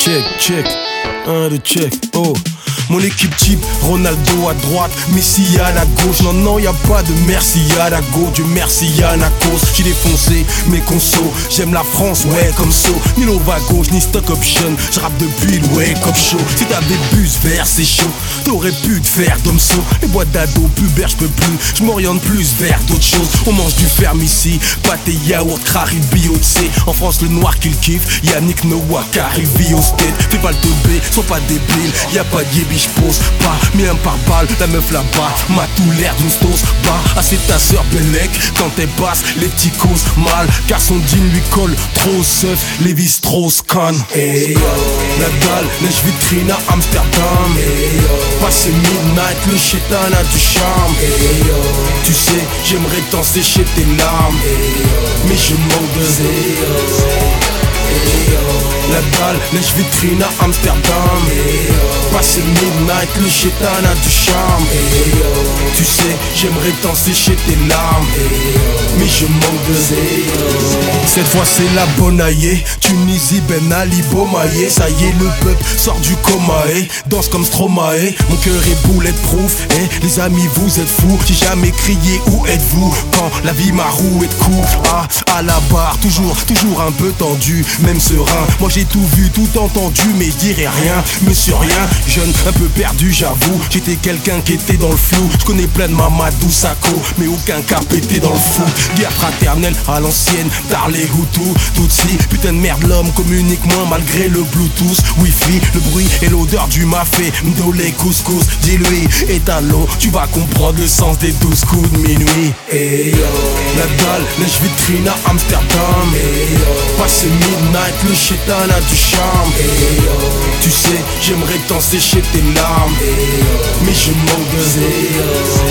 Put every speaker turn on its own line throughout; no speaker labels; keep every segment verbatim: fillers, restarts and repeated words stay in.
check, check, un de check, oh. Mon équipe type, Ronaldo à droite, Messi à la gauche. Non, non, y'a pas de merci à la go. Dieu merci à Nakos. J'ai défoncé mes consos. J'aime la France, ouais, comme so. Ni Nova gauche, ni stock option. J'rappe depuis le wake up show. Si t'as des bus verts, c'est chaud. T'aurais pu te faire domso. Les boîtes d'ado, pubère, j'peux plus. J'm'oriente plus vers d'autres choses. On mange du ferme ici. Pâté, yaourt, crari, bio, t'sais. En France, le noir qu'il kiffe. Yannick Noah, Carrie, au state. Fais pas le teubé, sois pas débile. Y'a pas de yébi, j'pose pas, mais un par balle, la meuf là-bas m'a tout l'air d'une stose. Bah, ah c'est ta sœur Bellec, quand elle passe, les petits causent mal, car son jean lui colle trop seuf, Lévi Strauss-Kahn. Hey yo, Nadal, neige vitrine à Amsterdam. Hey yo, passé midnight, le chétan a du charme. Hey yo, tu sais, j'aimerais t'en sécher tes larmes. Hey yo, mais je manque de zéro. Hey yo, Nadal, neige vitrine à Amsterdam. Hey yo, passé midnight, le chétan a du charme. Hey yo, tu sais, j'aimerais t'en sécher tes larmes. Hey yo, mais je manque de zéro. Cette fois c'est la bonne aïe, Tunisie, Ben Ali, Bomaye. Ça y est, le peuple sort du coma, eh. Danse comme Stromae, mon cœur est bulletproof, eh. Les amis vous êtes fous, j'ai jamais crié où êtes-vous quand la vie m'a roué de coups. Ah, à la barre, toujours, toujours un peu tendu, même serein. Moi j'ai tout vu, tout entendu, mais je dirais rien, monsieur rien. Jeune, un peu perdu, j'avoue, j'étais quelqu'un qui était dans le flou. Je connais plein de Mamadou Sakho, mais aucun cas pété dans le foot. Guerre fraternelle à l'ancienne, par les Hutus, Tutsi. Putain de merde, l'homme communique moins malgré le Bluetooth, Wi-Fi, le bruit et l'odeur du mafé. Mdolé couscous, dis-lui, étalon, tu vas comprendre le sens des douze coups de minuit. Hey yo, Nadal, neige vitrine à Amsterdam. Hey yo, passé midnight, le chétan a du charme. Hey yo, tu sais, j'aimerais t'en sécher tes larmes. Hey yo, mais je manque de zéro.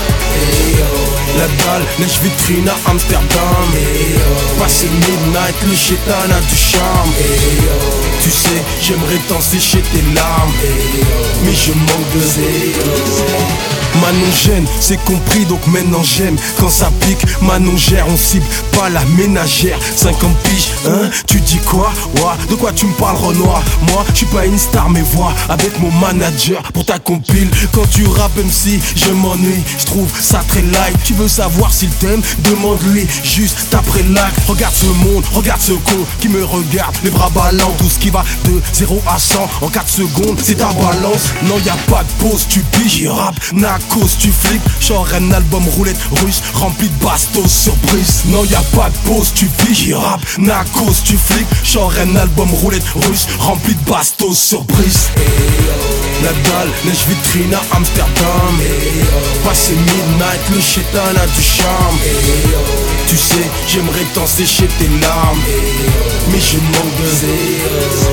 Hey yo, Nadal, neige vitrine à Amsterdam. Hey yo, passé midnight, le chétan a du charme. Hey yo, tu sais, j'aimerais t'en sécher tes larmes. Hey yo, mais je manque de zéro. Manon gêne, c'est compris donc maintenant j'aime. Quand ça pique, Manon gère, on cible pas la ménagère. Cinquante piges, hein, tu dis quoi? Ouah, de quoi tu me parles Renoir? Moi, je suis pas une star mais vois, avec mon manager pour ta compile. Quand tu rappes même si je m'ennuie, je trouve ça très light. Tu veux savoir s'il t'aime? Demande-lui juste après like. Regarde ce monde, regarde ce con qui me regarde, les bras ballants. Tout ce qui va de zéro à cent en quatre secondes, c'est ta balance. Non y a pas de pause, tu piges, il rappe, Nakos, tu flippes. Genre un album roulette russe rempli de bastos surprise. Non y a pas de pause, tu piges, il rappe, Nakos, tu flippes. Genre un album roulette russe rempli de bastos surprise. Hey yo, Nadal, neige vitrine à Amsterdam. Hey yo, passé midnight, le chétan a du charme. Hey yo, tu sais, j'aimerais t'en sécher tes larmes. Hey yo, mais je manque de zéro.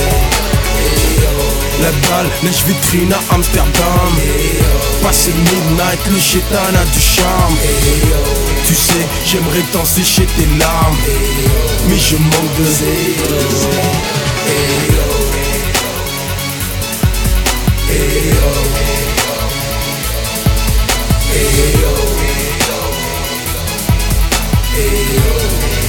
Hey yo, Nadal, neige vitrine à Amsterdam. Hey yo, passé midnight, le chétan a du charme. Hey yo, tu sais, j'aimerais t'en sécher tes larmes. Hey yo, mais je manque de zéro. Hey yo, hey yo, hey yo, hey yo.